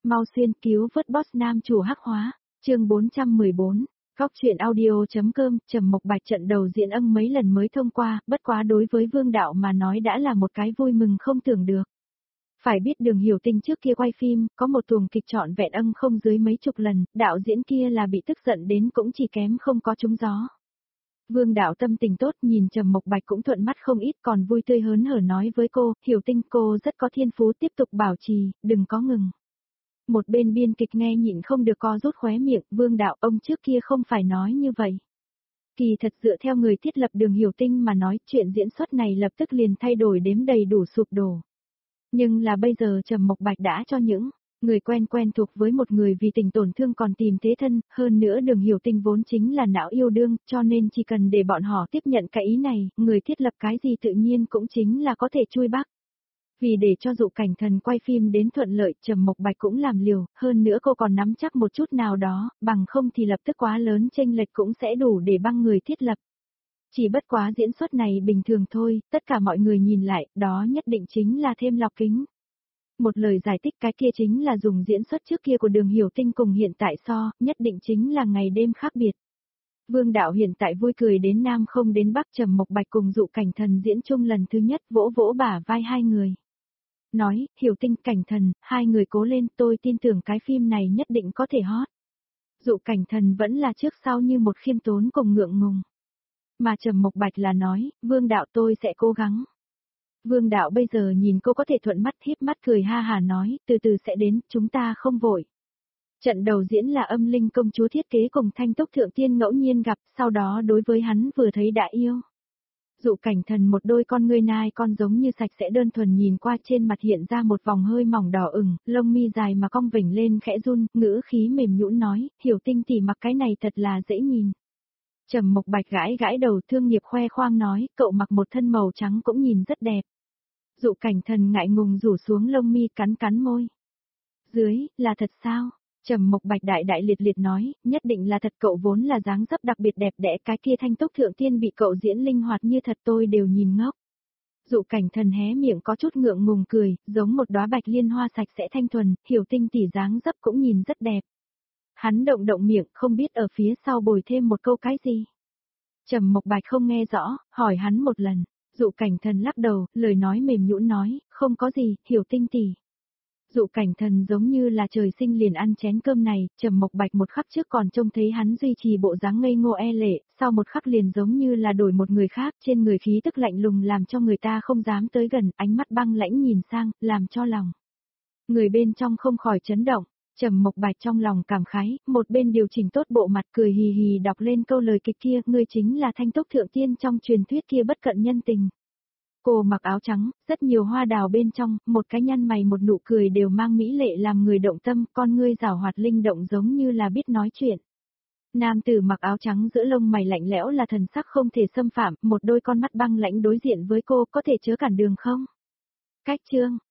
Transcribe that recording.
mau xuyên cứu vớt boss nam chủ hắc hóa, chương 414. Góc truyện audio.com, Trầm Mộc Bạch trận đầu diễn mấy lần mới thông qua, bất quá đối với Vương Đạo mà nói đã là một cái vui mừng không tưởng được. Phải biết Đường Hiểu Tinh trước kia quay phim, có một tuồng kịch trọn vẹn không dưới mấy chục lần, đạo diễn kia là bị tức giận đến cũng chỉ kém không có trúng gió. Vương Đạo tâm tình tốt, nhìn Trầm Mộc Bạch cũng thuận mắt không ít, còn vui tươi hớn hở nói với cô, Hiểu Tinh cô rất có thiên phú, tiếp tục bảo trì, đừng có ngừng. Một bên biên kịch nghe nhịn không được co rút khóe miệng, Vương Đạo ông trước kia không phải nói như vậy. Kỳ thật dựa theo người thiết lập Đường Hiểu Tinh mà nói, chuyện diễn xuất này lập tức liền thay đổi đếm đầy đủ sụp đổ. Nhưng là bây giờ Trầm Mộc Bạch đã cho những người quen thuộc với một người vì tình tổn thương còn tìm thế thân, hơn nữa Đường Hiểu Tinh vốn chính là não yêu đương, cho nên chỉ cần để bọn họ tiếp nhận cái ý này, người thiết lập cái gì tự nhiên cũng chính là có thể chui bắc. Vì để cho Dụ Cảnh Thần quay phim đến thuận lợi, Trầm Mộc Bạch cũng làm liều, hơn nữa cô còn nắm chắc một chút nào đó, bằng không thì lập tức quá lớn chênh lệch cũng sẽ đủ để băng người thiết lập. Chỉ bất quá diễn xuất này bình thường thôi, tất cả mọi người nhìn lại, đó nhất định chính là thêm lọc kính. Một lời giải thích cái kia chính là dùng diễn xuất trước kia của Đường Hiểu Tinh cùng hiện tại so, nhất định chính là ngày đêm khác biệt. Vương Đạo hiện tại vui cười đến Nam không đến Bắc, Trầm Mộc Bạch cùng Dụ Cảnh Thần diễn chung lần thứ nhất, vỗ vỗ bả vai hai người. Nói, Hiểu Tinh, Cảnh Thần, hai người cố lên, tôi tin tưởng cái phim này nhất định có thể hot. Dụ Cảnh Thần vẫn là trước sau như một khiêm tốn cùng ngượng ngùng. Mà Trầm Mộc Bạch là nói, Vương Đạo tôi sẽ cố gắng. Vương Đạo bây giờ nhìn cô có thể thuận mắt híp mắt cười ha hà nói, từ từ sẽ đến, chúng ta không vội. Trận đầu diễn là Âm Linh công chúa thiết kế cùng Thanh Túc Thượng Tiên ngẫu nhiên gặp, sau đó đối với hắn vừa thấy đã yêu. Dụ Cảnh Thần một đôi con ngươi nai con giống như sạch sẽ đơn thuần nhìn qua trên mặt hiện ra một vòng hơi mỏng đỏ ửng, lông mi dài mà cong vểnh lên khẽ run, ngữ khí mềm nhũn nói, Hiểu Tinh tỷ mặc cái này thật là dễ nhìn. Trầm Mộc Bạch gãi gãi đầu thương nghiệp khoe khoang nói, cậu mặc một thân màu trắng cũng nhìn rất đẹp. Dụ Cảnh Thần ngại ngùng rủ xuống lông mi cắn môi. Dưới, là thật sao? Trầm Mộc Bạch đại liệt nói, nhất định là thật, cậu vốn là dáng dấp đặc biệt đẹp đẽ, cái kia Thanh Túc Thượng Tiên bị cậu diễn linh hoạt như thật tôi đều nhìn ngốc. Dụ Cảnh Thần hé miệng có chút ngượng ngùng cười, giống một đóa bạch liên hoa sạch sẽ thanh thuần, Hiểu Tinh tỷ dáng dấp cũng nhìn rất đẹp. Hắn động miệng, không biết ở phía sau bồi thêm một câu cái gì. Trầm Mộc Bạch không nghe rõ, hỏi hắn một lần. Dụ Cảnh Thần lắc đầu, lời nói mềm nhũn nói, không có gì, Hiểu Tinh tỷ. Dụ Cảnh Thần giống như là trời sinh liền ăn chén cơm này, Trầm Mộc Bạch một khắc trước còn trông thấy hắn duy trì bộ dáng ngây ngô e lệ, sau một khắc liền giống như là đổi một người khác, trên người khí tức lạnh lùng làm cho người ta không dám tới gần, ánh mắt băng lãnh nhìn sang, làm cho lòng người bên trong không khỏi chấn động. Trầm Mộc Bạch trong lòng cảm khái, một bên điều chỉnh tốt bộ mặt cười hì hì đọc lên câu lời kịch kia, ngươi chính là Thanh Túc Thượng Tiên trong truyền thuyết kia bất cận nhân tình. Cô mặc áo trắng, rất nhiều hoa đào bên trong, một cái nhăn mày một nụ cười đều mang mỹ lệ làm người động tâm, con ngươi giảo hoạt linh động giống như là biết nói chuyện. Nam tử mặc áo trắng giữa lông mày lạnh lẽo là thần sắc không thể xâm phạm, một đôi con mắt băng lãnh đối diện với cô, có thể chớ cản đường không? Cách chương